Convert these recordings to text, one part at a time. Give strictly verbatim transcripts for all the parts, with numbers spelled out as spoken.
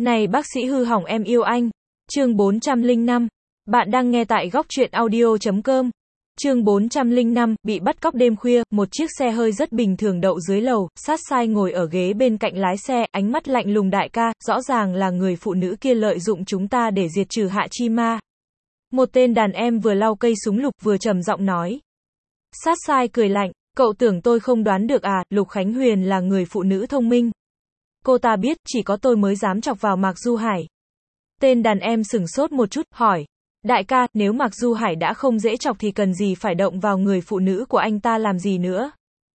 Này bác sĩ hư hỏng em yêu anh. Chương bốn trăm lẻ năm. Bạn đang nghe tại góc truyện audio chấm com. Chương bốn trăm lẻ năm, bị bắt cóc đêm khuya, một chiếc xe hơi rất bình thường đậu dưới lầu, sát sai ngồi ở ghế bên cạnh lái xe, ánh mắt lạnh lùng đại ca, rõ ràng là người phụ nữ kia lợi dụng chúng ta để diệt trừ Hạ Chi Ma. Một tên đàn em vừa lau cây súng lục vừa trầm giọng nói. Sát sai cười lạnh, cậu tưởng tôi không đoán được à, Lục Khánh Huyền là người phụ nữ thông minh. Cô ta biết, chỉ có tôi mới dám chọc vào Mạc Du Hải. Tên đàn em sửng sốt một chút, hỏi. Đại ca, nếu Mạc Du Hải đã không dễ chọc thì cần gì phải động vào người phụ nữ của anh ta làm gì nữa.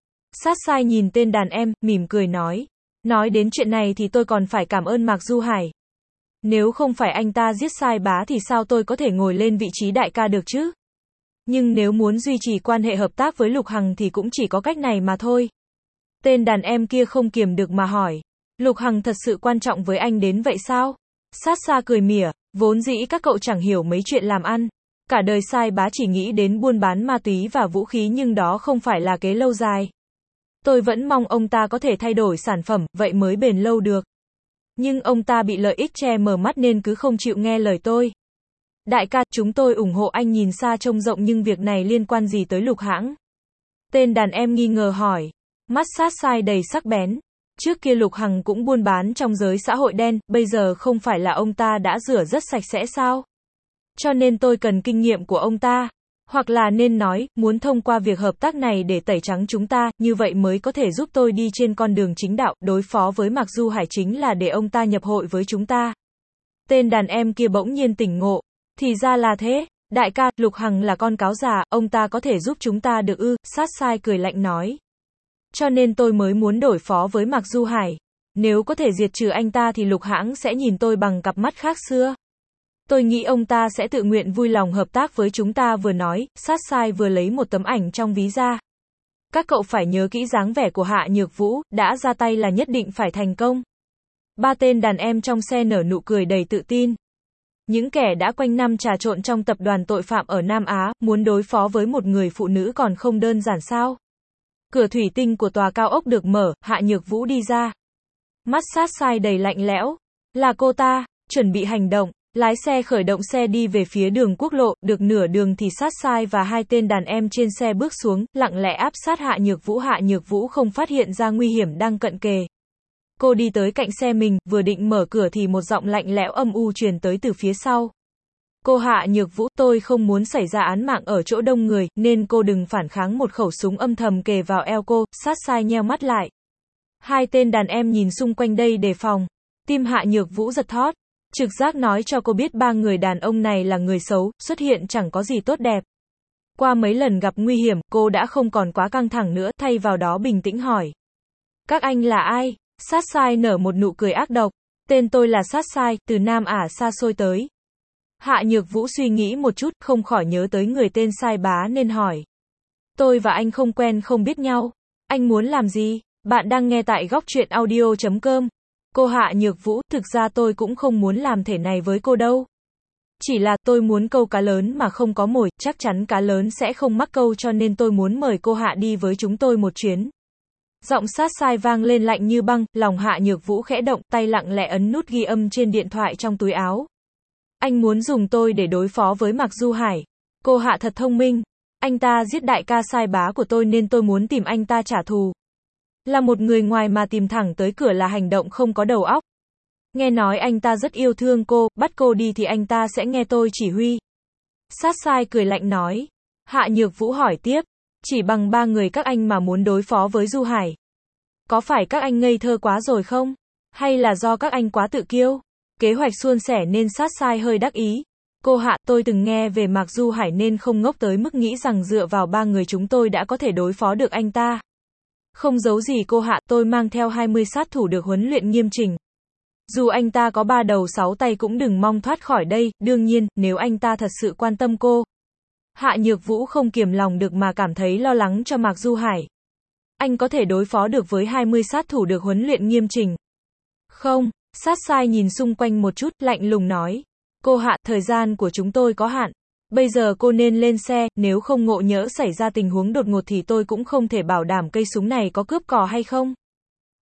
Sát sai nhìn tên đàn em, mỉm cười nói. Nói đến chuyện này thì tôi còn phải cảm ơn Mạc Du Hải. Nếu không phải anh ta giết sai bá thì sao tôi có thể ngồi lên vị trí đại ca được chứ? Nhưng nếu muốn duy trì quan hệ hợp tác với Lục Hằng thì cũng chỉ có cách này mà thôi. Tên đàn em kia không kiềm được mà hỏi. Lục Hằng thật sự quan trọng với anh đến vậy sao? Sát xa cười mỉa, vốn dĩ các cậu chẳng hiểu mấy chuyện làm ăn. Cả đời sai bá chỉ nghĩ đến buôn bán ma túy và vũ khí nhưng đó không phải là kế lâu dài. Tôi vẫn mong ông ta có thể thay đổi sản phẩm, vậy mới bền lâu được. Nhưng ông ta bị lợi ích che mờ mắt nên cứ không chịu nghe lời tôi. Đại ca, chúng tôi ủng hộ anh nhìn xa trông rộng nhưng việc này liên quan gì tới Lục hãng? Tên đàn em nghi ngờ hỏi. Mắt sát sai đầy sắc bén. Trước kia Lục Hằng cũng buôn bán trong giới xã hội đen, bây giờ không phải là ông ta đã rửa rất sạch sẽ sao? Cho nên tôi cần kinh nghiệm của ông ta. Hoặc là nên nói, muốn thông qua việc hợp tác này để tẩy trắng chúng ta, như vậy mới có thể giúp tôi đi trên con đường chính đạo, đối phó với Mạc Du Hải chính là để ông ta nhập hội với chúng ta. Tên đàn em kia bỗng nhiên tỉnh ngộ. Thì ra là thế. Đại ca, Lục Hằng là con cáo già, ông ta có thể giúp chúng ta được ư? Sát sai cười lạnh nói. Cho nên tôi mới muốn đổi phó với Mạc Du Hải. Nếu có thể diệt trừ anh ta thì Lục hãng sẽ nhìn tôi bằng cặp mắt khác xưa. Tôi nghĩ ông ta sẽ tự nguyện vui lòng hợp tác với chúng ta. Vừa nói, sát sai vừa lấy một tấm ảnh trong ví ra. Các cậu phải nhớ kỹ dáng vẻ của Hạ Nhược Vũ, đã ra tay là nhất định phải thành công. Ba tên đàn em trong xe nở nụ cười đầy tự tin. Những kẻ đã quanh năm trà trộn trong tập đoàn tội phạm ở Nam Á, muốn đối phó với một người phụ nữ còn không đơn giản sao? Cửa thủy tinh của tòa cao ốc được mở, Hạ Nhược Vũ đi ra. Mắt sát sai đầy lạnh lẽo. Là cô ta, chuẩn bị hành động. Lái xe khởi động xe đi về phía đường quốc lộ, được nửa đường thì sát sai và hai tên đàn em trên xe bước xuống, lặng lẽ áp sát Hạ Nhược Vũ. Hạ Nhược Vũ không phát hiện ra nguy hiểm đang cận kề. Cô đi tới cạnh xe mình, vừa định mở cửa thì một giọng lạnh lẽo âm u truyền tới từ phía sau. Cô Hạ Nhược Vũ, tôi không muốn xảy ra án mạng ở chỗ đông người, nên cô đừng phản kháng. Một khẩu súng âm thầm kề vào eo cô, sát sai nheo mắt lại. Hai tên đàn em nhìn xung quanh đây đề phòng. Tim Hạ Nhược Vũ giật thót. Trực giác nói cho cô biết ba người đàn ông này là người xấu, xuất hiện chẳng có gì tốt đẹp. Qua mấy lần gặp nguy hiểm, cô đã không còn quá căng thẳng nữa, thay vào đó bình tĩnh hỏi. Các anh là ai? Sát sai nở một nụ cười ác độc. Tên tôi là Sát sai, từ Nam Ả xa xôi tới. Hạ Nhược Vũ suy nghĩ một chút, không khỏi nhớ tới người tên sai bá nên hỏi. Tôi và anh không quen không biết nhau. Anh muốn làm gì? Bạn đang nghe tại góc truyện audio chấm com. Cô Hạ Nhược Vũ, thực ra tôi cũng không muốn làm thể này với cô đâu. Chỉ là tôi muốn câu cá lớn mà không có mồi, chắc chắn cá lớn sẽ không mắc câu cho nên tôi muốn mời cô Hạ đi với chúng tôi một chuyến. Giọng sát sai vang lên lạnh như băng, lòng Hạ Nhược Vũ khẽ động, tay lặng lẽ ấn nút ghi âm trên điện thoại trong túi áo. Anh muốn dùng tôi để đối phó với Mạc Du Hải. Cô Hạ thật thông minh. Anh ta giết đại ca sai bá của tôi nên tôi muốn tìm anh ta trả thù. Là một người ngoài mà tìm thẳng tới cửa là hành động không có đầu óc. Nghe nói anh ta rất yêu thương cô, bắt cô đi thì anh ta sẽ nghe tôi chỉ huy. Sát sai cười lạnh nói. Hạ Nhược Vũ hỏi tiếp. Chỉ bằng ba người các anh mà muốn đối phó với Du Hải. Có phải các anh ngây thơ quá rồi không? Hay là do các anh quá tự kiêu? Kế hoạch suôn sẻ nên sát sai hơi đắc ý. Cô Hạ, tôi từng nghe về Mạc Du Hải nên không ngốc tới mức nghĩ rằng dựa vào ba người chúng tôi đã có thể đối phó được anh ta. Không giấu gì cô Hạ, tôi mang theo hai mươi sát thủ được huấn luyện nghiêm chỉnh. Dù anh ta có ba đầu sáu tay cũng đừng mong thoát khỏi đây, đương nhiên, nếu anh ta thật sự quan tâm cô. Hạ Nhược Vũ không kiềm lòng được mà cảm thấy lo lắng cho Mạc Du Hải. Anh có thể đối phó được với hai mươi sát thủ được huấn luyện nghiêm chỉnh. Không, sát sai nhìn xung quanh một chút, lạnh lùng nói. Cô Hạ, thời gian của chúng tôi có hạn. Bây giờ cô nên lên xe, nếu không ngộ nhỡ xảy ra tình huống đột ngột thì tôi cũng không thể bảo đảm cây súng này có cướp cò hay không.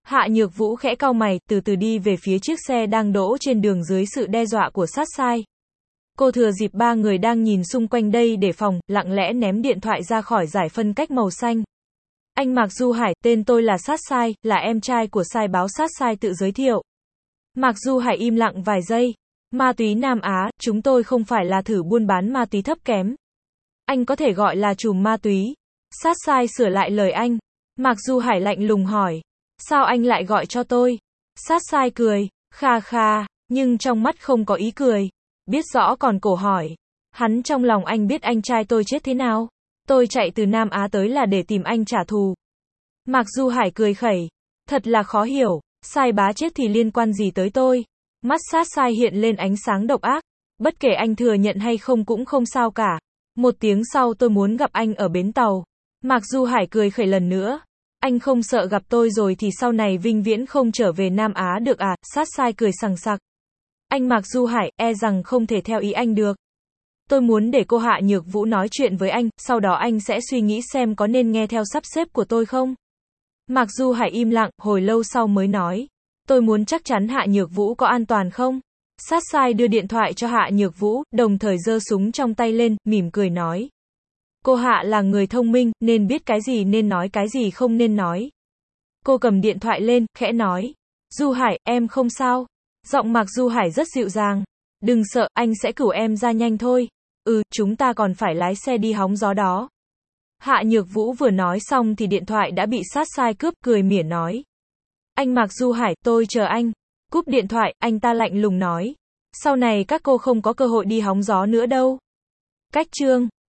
Hạ Nhược Vũ khẽ cau mày, từ từ đi về phía chiếc xe đang đỗ trên đường dưới sự đe dọa của sát sai. Cô thừa dịp ba người đang nhìn xung quanh đây để phòng, lặng lẽ ném điện thoại ra khỏi giải phân cách màu xanh. Anh Mạc Du Hải, tên tôi là Sát Sai, là em trai của sai báo Sát Sai tự giới thiệu. Mạc Du Hải im lặng vài giây. Ma túy Nam Á, chúng tôi không phải là thử buôn bán ma túy thấp kém. Anh có thể gọi là trùm ma túy. Sát Sai sửa lại lời anh. Mạc Du Hải lạnh lùng hỏi. Sao anh lại gọi cho tôi? Sát Sai cười, kha kha, nhưng trong mắt không có ý cười. Biết rõ còn cổ hỏi. Hắn trong lòng anh biết anh trai tôi chết thế nào? Tôi chạy từ Nam Á tới là để tìm anh trả thù. Mạc Du Hải cười khẩy. Thật là khó hiểu, Sai bá chết thì liên quan gì tới tôi? Mắt Sát Sai hiện lên ánh sáng độc ác. Bất kể anh thừa nhận hay không cũng không sao cả. Một tiếng sau tôi muốn gặp anh ở bến tàu. Mạc Du Hải cười khẩy lần nữa. Anh không sợ gặp tôi rồi thì sau này vĩnh viễn không trở về Nam Á được à? Sát Sai cười sằng sặc. Anh Mạc Du Hải, e rằng không thể theo ý anh được. Tôi muốn để cô Hạ Nhược Vũ nói chuyện với anh, sau đó anh sẽ suy nghĩ xem có nên nghe theo sắp xếp của tôi không? Mạc Du Hải im lặng, hồi lâu sau mới nói. Tôi muốn chắc chắn Hạ Nhược Vũ có an toàn không? Sát Sai đưa điện thoại cho Hạ Nhược Vũ, đồng thời giơ súng trong tay lên, mỉm cười nói. Cô Hạ là người thông minh, nên biết cái gì nên nói cái gì không nên nói. Cô cầm điện thoại lên, khẽ nói. Du Hải, em không sao. Giọng Mạc Du Hải rất dịu dàng. Đừng sợ, anh sẽ cửu em ra nhanh thôi. Ừ, chúng ta còn phải lái xe đi hóng gió đó. Hạ Nhược Vũ vừa nói xong thì điện thoại đã bị Sát Sai cướp, cười mỉa nói. Anh Mạc Du Hải, tôi chờ anh. Cúp điện thoại, anh ta lạnh lùng nói. Sau này các cô không có cơ hội đi hóng gió nữa đâu. Cách chương